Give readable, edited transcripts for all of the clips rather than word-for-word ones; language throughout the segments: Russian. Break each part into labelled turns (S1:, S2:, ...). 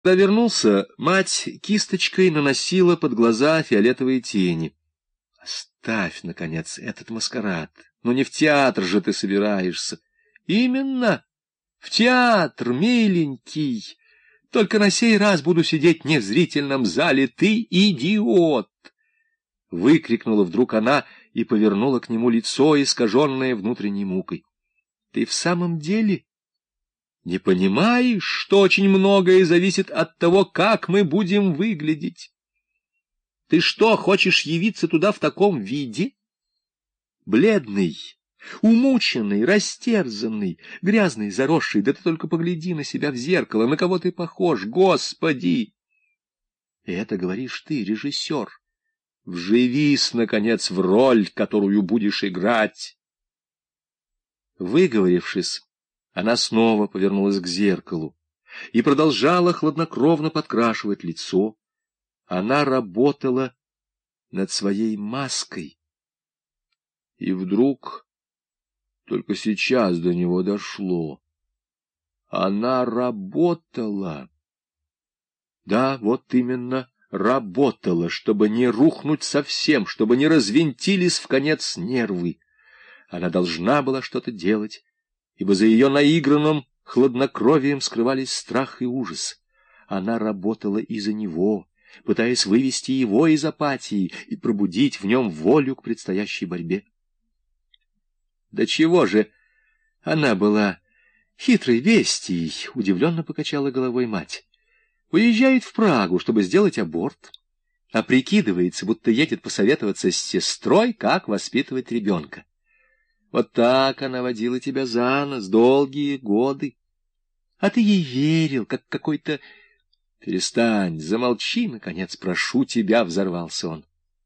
S1: Когда вернулся, мать кисточкой наносила под глаза фиолетовые тени. — Оставь, наконец, этот маскарад. Ну не в театр же ты собираешься. — Именно, в театр, миленький. Только на сей раз буду сидеть не в зрительном зале. Ты идиот! — выкрикнула вдруг она и повернула к нему лицо, искаженное внутренней мукой. — Ты в самом деле... не понимаешь, что очень многое зависит от того, как мы будем выглядеть? Ты что, хочешь явиться туда в таком виде? Бледный, умученный, растерзанный, грязный, заросший, да ты только погляди на себя в зеркало, на кого ты похож, Господи! И это говоришь ты, режиссер. Вживись, наконец, в роль, которую будешь играть. Выговорившись, она снова повернулась к зеркалу и продолжала хладнокровно подкрашивать лицо. Она работала над своей маской. И вдруг, только сейчас до него дошло, она работала. Да, вот именно, работала, чтобы не рухнуть совсем, чтобы не развинтились вконец нервы. Она должна была что-то делать, ибо за ее наигранным хладнокровием скрывались страх и ужас. Она работала из-за него, пытаясь вывести его из апатии и пробудить в нем волю к предстоящей борьбе. Да чего же она была хитрой бестией, удивленно покачала головой мать. Уезжает в Прагу, чтобы сделать аборт, а прикидывается, будто едет посоветоваться с сестрой, как воспитывать ребенка. Вот так она водила тебя за нос долгие годы. А ты ей верил, как какой-то... Перестань, замолчи, наконец, прошу тебя, — взорвался он.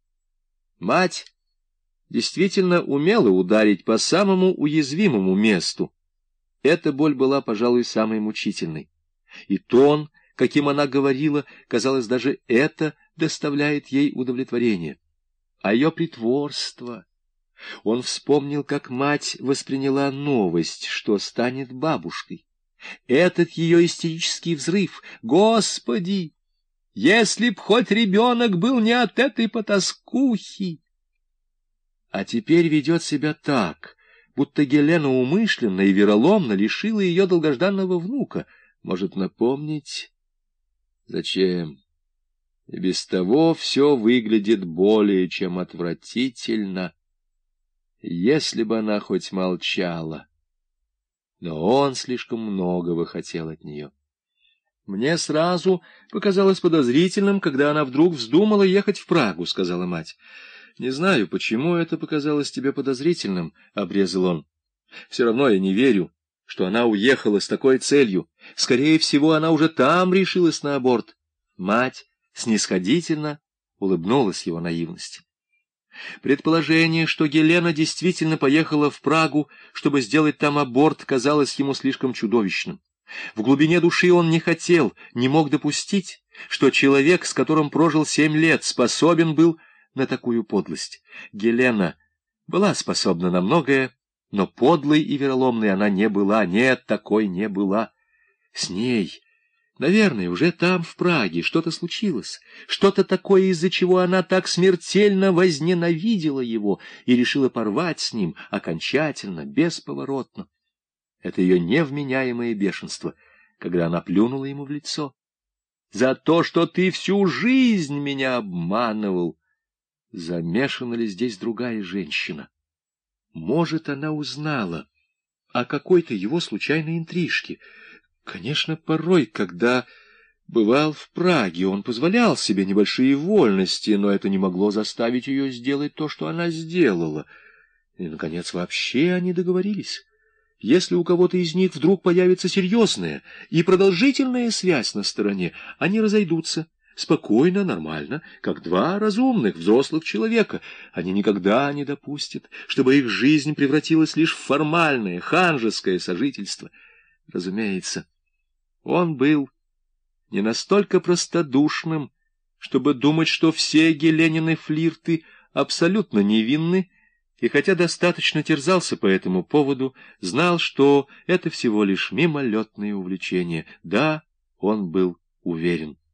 S1: Мать действительно умела ударить по самому уязвимому месту. Эта боль была, пожалуй, самой мучительной. И тон, каким она говорила, казалось, даже это доставляет ей удовлетворение. А ее притворство... Он вспомнил, как мать восприняла новость, что станет бабушкой. Этот ее истерический взрыв. Господи! Если б хоть ребенок был не от этой потаскухи! А теперь ведет себя так, будто Гелена умышленно и вероломно лишила ее долгожданного внука. Может, напомнить? Зачем? И без того все выглядит более чем отвратительно. Если бы она хоть молчала. Но он слишком многого хотел от нее. Мне сразу показалось подозрительным, когда она вдруг вздумала ехать в Прагу, — сказала мать. — Не знаю, почему это показалось тебе подозрительным, — обрезал он. — Все равно я не верю, что она уехала с такой целью. Скорее всего, она уже там решилась на аборт. Мать снисходительно улыбнулась его наивности. Предположение, что Гелена действительно поехала в Прагу, чтобы сделать там аборт, казалось ему слишком чудовищным. В глубине души он не хотел, не мог допустить, что человек, с которым прожил 7 лет, способен был на такую подлость. Гелена была способна на многое, но подлой и вероломной она не была, нет, такой не была. С ней... Наверное, уже там, в Праге, что-то случилось, что-то такое, из-за чего она так смертельно возненавидела его и решила порвать с ним окончательно, бесповоротно. Это ее невменяемое бешенство, когда она плюнула ему в лицо. «За то, что ты всю жизнь меня обманывал!» Замешана ли здесь другая женщина? Может, она узнала о какой-то его случайной интрижке. Конечно, порой, когда бывал в Праге, он позволял себе небольшие вольности, но это не могло заставить ее сделать то, что она сделала. И, наконец, вообще они договорились. Если у кого-то из них вдруг появится серьезная и продолжительная связь на стороне, они разойдутся. Спокойно, нормально, как два разумных взрослых человека. Они никогда не допустят, чтобы их жизнь превратилась лишь в формальное, ханжеское сожительство. Разумеется, он был не настолько простодушным, чтобы думать, что все Геленины флирты абсолютно невинны, и хотя достаточно терзался по этому поводу, знал, что это всего лишь мимолетное увлечение. Да, он был уверен.